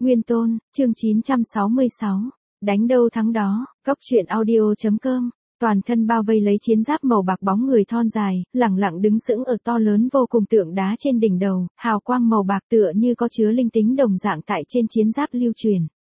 Nguyên Tôn, chương 966. Đánh đâu thắng đó, Cốc truyện audio.com. Toàn thân bao vây lấy chiến giáp màu bạc bóng người thon dài, lẳng lặng đứng sững ở to lớn vô cùng tượng đá trên đỉnh đầu, hào quang màu bạc tựa như có chứa linh tính đồng dạng tại trên chiến giáp lưu truyền.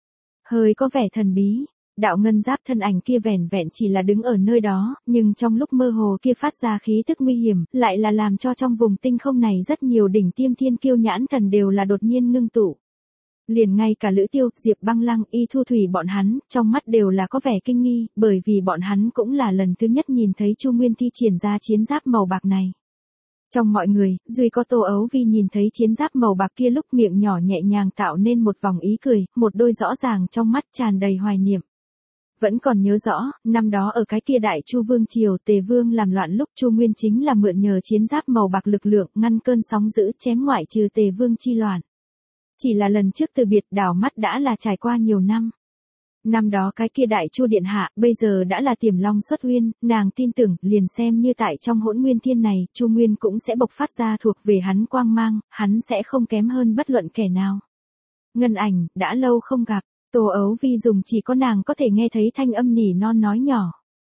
Hơi có vẻ thần bí, đạo ngân giáp thân ảnh kia vẻn vẹn chỉ là đứng ở nơi đó, nhưng trong lúc mơ hồ kia phát ra khí tức nguy hiểm, lại là làm cho trong vùng tinh không này rất nhiều đỉnh tiêm thiên kiêu nhãn thần đều là đột nhiên ngưng tụ. Liền ngay cả Lữ Tiêu, Diệp Băng Lăng, Y Thu Thủy bọn hắn, trong mắt đều là có vẻ kinh nghi, bởi vì bọn hắn cũng là lần thứ nhất nhìn thấy Chu Nguyên thi triển ra chiến giáp màu bạc này. Trong mọi người, duy có Tô Ấu Vi nhìn thấy chiến giáp màu bạc kia lúc miệng nhỏ nhẹ nhàng tạo nên một vòng ý cười, một đôi rõ ràng trong mắt tràn đầy hoài niệm. Vẫn còn nhớ rõ, năm đó ở cái kia Đại Chu Vương triều Tề Vương làm loạn lúc Chu Nguyên chính là mượn nhờ chiến giáp màu bạc lực lượng ngăn cơn sóng dữ chém ngoại trừ Tề Vương chi loạn. Chỉ là lần trước từ biệt đảo mắt đã là trải qua nhiều năm. Năm đó cái kia Đại Chu điện hạ bây giờ đã là Tiềm Long xuất uyên, nàng tin tưởng liền xem như tại trong Hỗn Nguyên Thiên này, Chu Nguyên cũng sẽ bộc phát ra thuộc về hắn quang mang, hắn sẽ không kém hơn bất luận kẻ nào. Ngân Ảnh, đã lâu không gặp, Tô Ấu Vi dùng chỉ có nàng có thể nghe thấy thanh âm nỉ non nói nhỏ.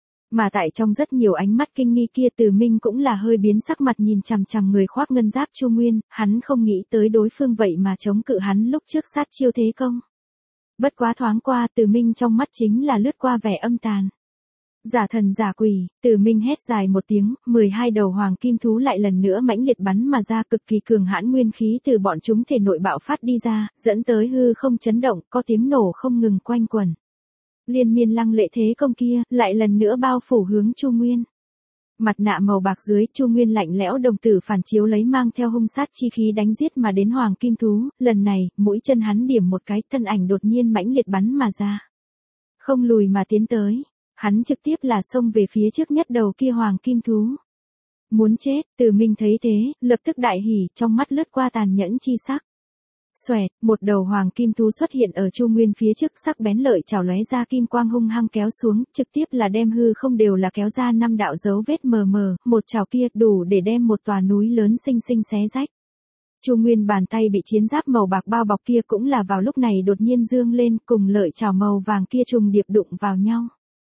Mà tại trong rất nhiều ánh mắt kinh nghi kia Từ Minh cũng là hơi biến sắc mặt nhìn chằm chằm người khoác ngân giáp Chu Nguyên, hắn không nghĩ tới đối phương vậy mà chống cự hắn lúc trước sát chiêu thế công. Bất quá thoáng qua Từ Minh trong mắt chính là lướt qua vẻ âm tàn. Giả thần giả quỷ, Từ Minh hét dài một tiếng, 12 đầu hoàng kim thú lại lần nữa mãnh liệt bắn mà ra, cực kỳ cường hãn nguyên khí từ bọn chúng thể nội bạo phát đi ra, dẫn tới hư không chấn động, có tiếng nổ không ngừng quanh quẩn. Liên miên lăng lệ thế công kia, lại lần nữa bao phủ hướng Chu Nguyên. Mặt nạ màu bạc dưới, Chu Nguyên lạnh lẽo đồng tử phản chiếu lấy mang theo hung sát chi khí đánh giết mà đến hoàng kim thú, lần này, mũi chân hắn điểm một cái, thân ảnh đột nhiên mãnh liệt bắn mà ra. Không lùi mà tiến tới, hắn trực tiếp là xông về phía trước nhất đầu kia hoàng kim thú. Muốn chết, Từ Minh thấy thế, lập tức đại hỉ, trong mắt lướt qua tàn nhẫn chi sắc. Xoẹt, một đầu hoàng kim thú xuất hiện ở Chu Nguyên phía trước, sắc bén lợi chảo lóe ra kim quang hung hăng kéo xuống, trực tiếp là đem hư không đều là kéo ra 5 đạo dấu vết mờ mờ, một chảo kia đủ để đem một tòa núi lớn xinh xinh xé rách. Chu Nguyên bàn tay bị chiến giáp màu bạc bao bọc kia cũng là vào lúc này đột nhiên dương lên, cùng lợi chảo màu vàng kia trùng điệp đụng vào nhau.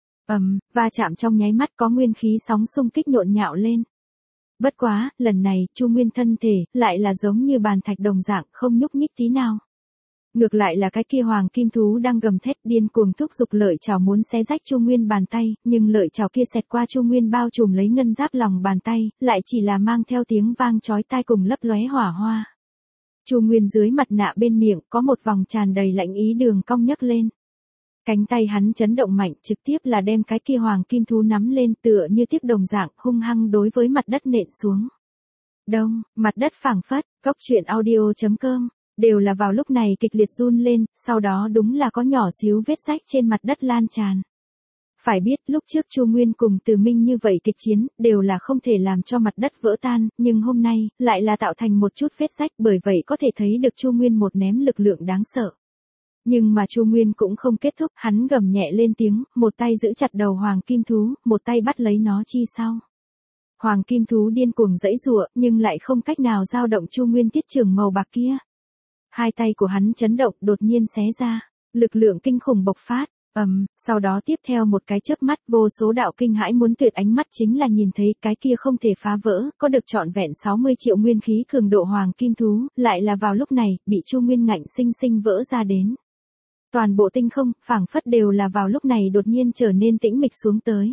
Va chạm trong nháy mắt có nguyên khí sóng xung kích nhộn nhạo lên. Bất quá, lần này, Chu Nguyên thân thể, lại là giống như bàn thạch đồng dạng, không nhúc nhích tí nào. Ngược lại là cái kia hoàng kim thú đang gầm thét điên cuồng thúc giục lợi chảo muốn xé rách Chu Nguyên bàn tay, nhưng lợi chảo kia xẹt qua Chu Nguyên bao trùm lấy ngân giáp lòng bàn tay, lại chỉ là mang theo tiếng vang chói tai cùng lấp lóe hỏa hoa. Chu Nguyên dưới mặt nạ bên miệng, có một vòng tràn đầy lạnh ý đường cong nhấc lên. Cánh tay hắn chấn động mạnh, trực tiếp là đem cái kia hoàng kim thú nắm lên, tựa như tiếp đồng dạng, hung hăng đối với mặt đất nện xuống. Đông, mặt đất phảng phất, Cốc truyện audio.com, đều là vào lúc này kịch liệt run lên, sau đó đúng là có nhỏ xíu vết rách trên mặt đất lan tràn. Phải biết, lúc trước Chu Nguyên cùng Từ Minh như vậy kịch chiến, đều là không thể làm cho mặt đất vỡ tan, nhưng hôm nay, lại là tạo thành một chút vết rách, bởi vậy có thể thấy được Chu Nguyên một ném lực lượng đáng sợ. Nhưng mà Chu Nguyên cũng không kết thúc, hắn gầm nhẹ lên tiếng, một tay giữ chặt đầu hoàng kim thú, một tay bắt lấy nó chi sau. Hoàng kim thú điên cuồng giãy giụa, nhưng lại không cách nào dao động Chu Nguyên tiết trường màu bạc kia. Hai tay của hắn chấn động, đột nhiên xé ra, lực lượng kinh khủng bộc phát. Sau đó tiếp theo một cái chớp mắt, vô số đạo kinh hãi muốn tuyệt ánh mắt chính là nhìn thấy cái kia không thể phá vỡ, có được trọn vẹn 60 triệu nguyên khí cường độ hoàng kim thú, lại là vào lúc này, bị Chu Nguyên ngạnh sinh sinh vỡ ra đến. Toàn bộ tinh không, phảng phất đều là vào lúc này đột nhiên trở nên tĩnh mịch xuống tới.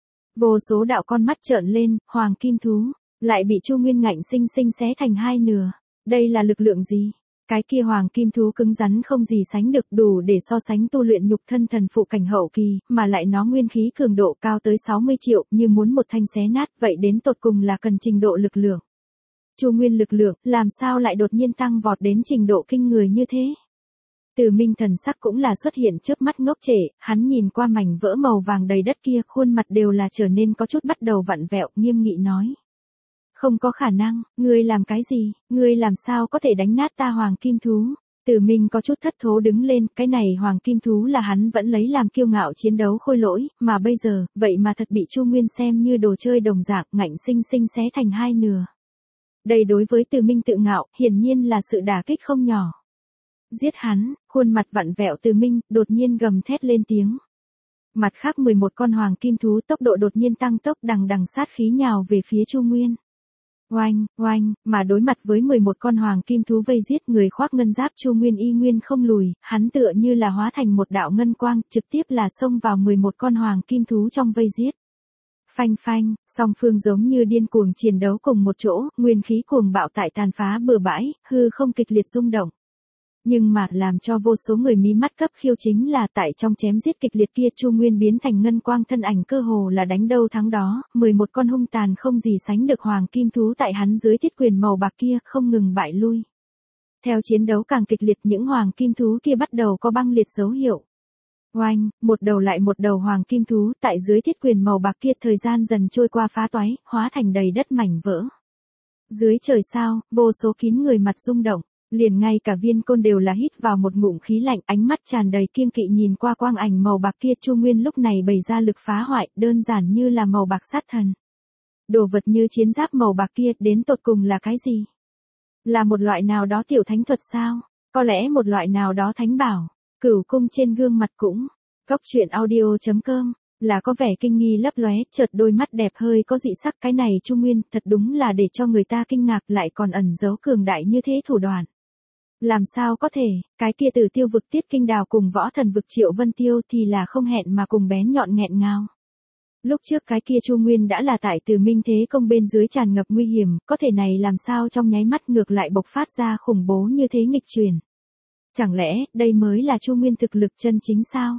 Vô số đạo con mắt trợn lên, hoàng kim thú, lại bị Chu Nguyên ngạnh sinh sinh xé thành hai nửa. Đây là lực lượng gì? Cái kia hoàng kim thú cứng rắn không gì sánh được, đủ để so sánh tu luyện nhục thân thần phụ cảnh hậu kỳ, mà lại nó nguyên khí cường độ cao tới 60 triệu, như muốn một thanh xé nát, vậy đến tột cùng là cần trình độ lực lượng. Chu Nguyên lực lượng, làm sao lại đột nhiên tăng vọt đến trình độ kinh người như thế? Từ Minh thần sắc cũng là xuất hiện chớp mắt ngốc trệ, hắn nhìn qua mảnh vỡ màu vàng đầy đất kia, khuôn mặt đều là trở nên có chút bắt đầu vặn vẹo, nghiêm nghị nói. Không có khả năng, ngươi làm cái gì, ngươi làm sao có thể đánh nát ta hoàng kim thú? Từ Minh có chút thất thố đứng lên, cái này hoàng kim thú là hắn vẫn lấy làm kiêu ngạo chiến đấu khôi lỗi, mà bây giờ, vậy mà thật bị Chu Nguyên xem như đồ chơi đồng dạng, ngạnh sinh sinh xé thành hai nửa. Đây đối với Từ Minh tự ngạo, hiển nhiên là sự đả kích không nhỏ. Giết hắn, khuôn mặt vặn vẹo Từ Minh, đột nhiên gầm thét lên tiếng. Mặt khác 11 con hoàng kim thú tốc độ đột nhiên tăng tốc đằng đằng sát khí nhào về phía Chu Nguyên. Oanh, oanh, mà đối mặt với 11 con hoàng kim thú vây giết người khoác ngân giáp Chu Nguyên y nguyên không lùi, hắn tựa như là hóa thành một đạo ngân quang, trực tiếp là xông vào 11 con hoàng kim thú trong vây giết. Phanh phanh, song phương giống như điên cuồng chiến đấu cùng một chỗ, nguyên khí cuồng bạo tại tàn phá bừa bãi, hư không kịch liệt rung động. Nhưng mà làm cho vô số người mí mắt cấp khiêu chính là tại trong chém giết kịch liệt kia Chu Nguyên biến thành ngân quang thân ảnh cơ hồ là đánh đâu thắng đó, 11 con hung tàn không gì sánh được hoàng kim thú tại hắn dưới thiết quyền màu bạc kia không ngừng bại lui. Theo chiến đấu càng kịch liệt những hoàng kim thú kia bắt đầu có băng liệt dấu hiệu. Oanh, một đầu lại một đầu hoàng kim thú tại dưới thiết quyền màu bạc kia thời gian dần trôi qua phá toái, hóa thành đầy đất mảnh vỡ. Dưới trời sao, vô số kín người mặt rung động. Liền ngay cả Viên Côn đều là hít vào một ngụm khí lạnh, ánh mắt tràn đầy kiêng kỵ nhìn qua quang ảnh màu bạc kia. Chu Nguyên lúc này bày ra lực phá hoại, đơn giản như là màu bạc sát thần. Đồ vật như chiến giáp màu bạc kia đến tột cùng là cái gì? Là một loại nào đó tiểu thánh thuật sao? Có lẽ một loại nào đó thánh bảo. Cửu cung trên gương mặt cũng. Cốc truyện audio.com là có vẻ kinh nghi lấp lóe, chợt đôi mắt đẹp hơi có dị sắc. Cái này Chu Nguyên thật đúng là để cho người ta kinh ngạc, lại còn ẩn giấu cường đại như thế thủ đoạn. Làm sao có thể, cái kia Tử Tiêu vực Tiết Kinh Đào cùng võ thần vực Triệu Vân Tiêu thì là không hẹn mà cùng bén nhọn nghẹn ngào. Lúc trước cái kia Chu Nguyên đã là tại Từ Minh thế công bên dưới tràn ngập nguy hiểm, có thể này làm sao trong nháy mắt ngược lại bộc phát ra khủng bố như thế nghịch truyền. Chẳng lẽ, đây mới là Chu Nguyên thực lực chân chính sao?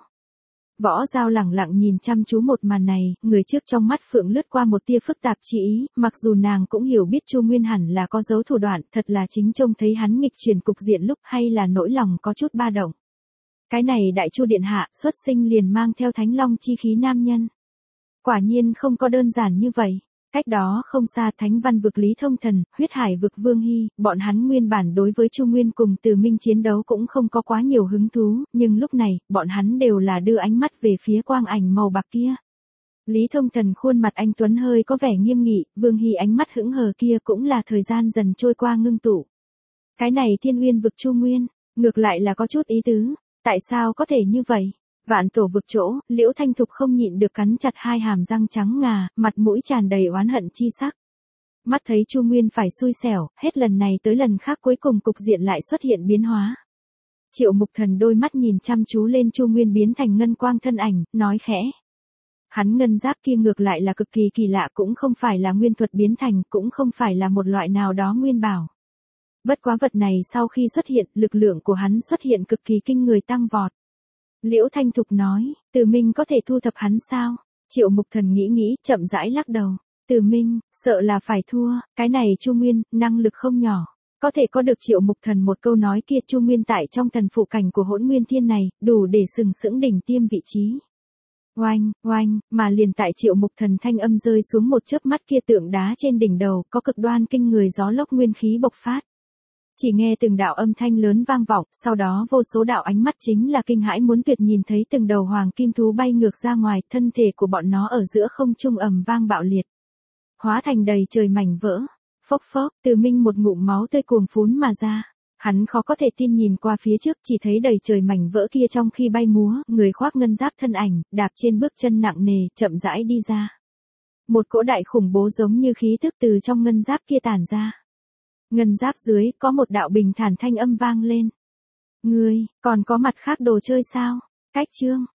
Võ Giao lẳng lặng nhìn chăm chú một màn này, người trước trong mắt Phượng lướt qua một tia phức tạp chi ý, mặc dù nàng cũng hiểu biết Chu Nguyên hẳn là có dấu thủ đoạn, thật là chính trông thấy hắn nghịch chuyển cục diện lúc hay là nỗi lòng có chút ba động. Cái này Đại Chu điện hạ, xuất sinh liền mang theo Thánh Long chi khí nam nhân. Quả nhiên không có đơn giản như vậy. Cách đó không xa Thánh Văn vực Lý Thông Thần, Huyết Hải vực Vương Hy, bọn hắn nguyên bản đối với Chu Nguyên cùng Từ Minh chiến đấu cũng không có quá nhiều hứng thú, nhưng lúc này, bọn hắn đều là đưa ánh mắt về phía quang ảnh màu bạc kia. Lý Thông Thần khuôn mặt anh tuấn hơi có vẻ nghiêm nghị, Vương Hy ánh mắt hững hờ kia cũng là thời gian dần trôi qua ngưng tụ. Cái này Thiên Uyên vực Chu Nguyên, ngược lại là có chút ý tứ, tại sao có thể như vậy? Vạn Tổ vực chỗ, Liễu Thanh Thục không nhịn được cắn chặt hai hàm răng trắng ngà, mặt mũi tràn đầy oán hận chi sắc. Mắt thấy Chu Nguyên phải xui xẻo, hết lần này tới lần khác cuối cùng cục diện lại xuất hiện biến hóa. Triệu Mục Thần đôi mắt nhìn chăm chú lên Chu Nguyên biến thành ngân quang thân ảnh, nói khẽ. Hắn ngân giáp kia ngược lại là cực kỳ kỳ lạ, cũng không phải là nguyên thuật biến thành, cũng không phải là một loại nào đó nguyên bảo. Bất quá vật này sau khi xuất hiện, lực lượng của hắn xuất hiện cực kỳ kinh người tăng vọt. Liễu Thanh Thục nói, Từ Minh có thể thu thập hắn sao? Triệu Mục Thần nghĩ, chậm rãi lắc đầu. Từ Minh, sợ là phải thua, cái này Chu Nguyên, năng lực không nhỏ. Có thể có được Triệu Mục Thần một câu nói kia Chu Nguyên tại trong thần phụ cảnh của Hỗn Nguyên Thiên này, đủ để sừng sững đỉnh tiêm vị trí. Oanh, oanh, mà liền tại Triệu Mục Thần thanh âm rơi xuống một chớp mắt kia tượng đá trên đỉnh đầu, có cực đoan kinh người gió lốc nguyên khí bộc phát. Chỉ nghe từng đạo âm thanh lớn vang vọng, sau đó vô số đạo ánh mắt chính là kinh hãi muốn tuyệt nhìn thấy từng đầu hoàng kim thú bay ngược ra ngoài, thân thể của bọn nó ở giữa không trung ầm vang bạo liệt. Hóa thành đầy trời mảnh vỡ. Phốc phốc, Từ Minh một ngụm máu tươi cuồng phún mà ra. Hắn khó có thể tin nhìn qua phía trước, chỉ thấy đầy trời mảnh vỡ kia trong khi bay múa, người khoác ngân giáp thân ảnh, đạp trên bước chân nặng nề, chậm rãi đi ra. Một cỗ đại khủng bố giống như khí tức từ trong ngân giáp kia tản ra. Ngân giáp dưới, có một đạo bình thản thanh âm vang lên. Ngươi, còn có mặt khác đồ chơi sao? Cách chương.